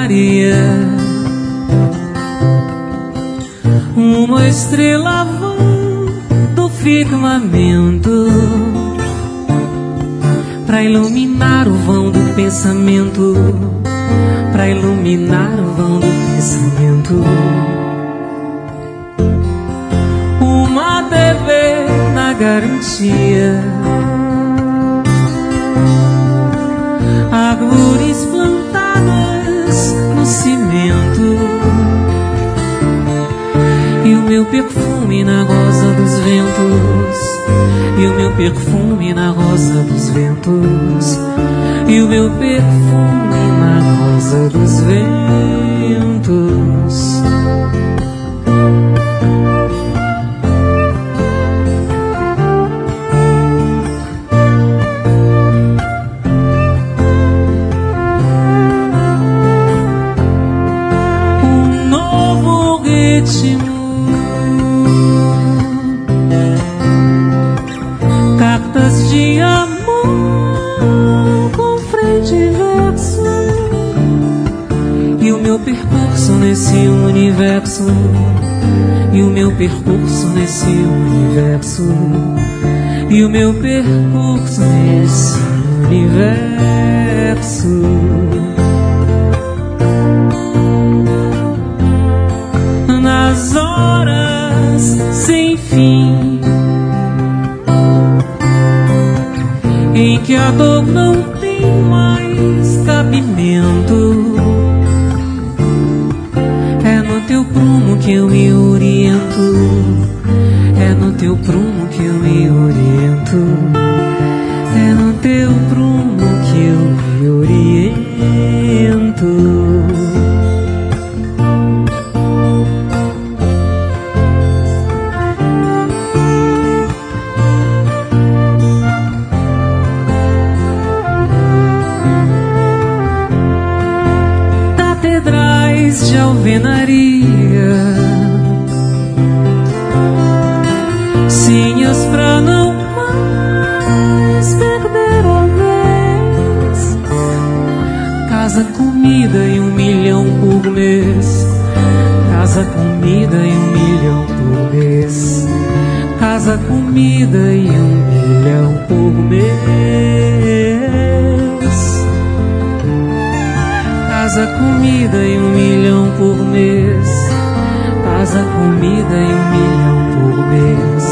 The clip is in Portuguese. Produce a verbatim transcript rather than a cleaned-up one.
Maria, uma estrela do firmamento, pra iluminar o vão do pensamento, pra iluminar o vão do pensamento. Uma T V na garantia, árvores plantadas no cimento, e o meu perfume na rosa dos ventos, e o meu perfume na rosa dos ventos, e o meu perfume na rosa dos ventos. Um novo ritmo, cartas de amor com frente e verso, e o meu percurso nesse universo, e o meu percurso nesse universo, e o meu percurso nesse universo. Nas horas sem fim em que a dor não tem mais cabimento, é no teu prumo que eu me oriento, é no teu prumo que eu me oriento, é no teu prumo que eu me oriento. De alvenaria, senhas pra não mais perder a vez. Casa, comida e um milhão por mês. Casa, comida e um milhão por mês. Casa, comida e um milhão por mês. Casa, comida e um milhão por mês. Casa, comida e um milhão por mês.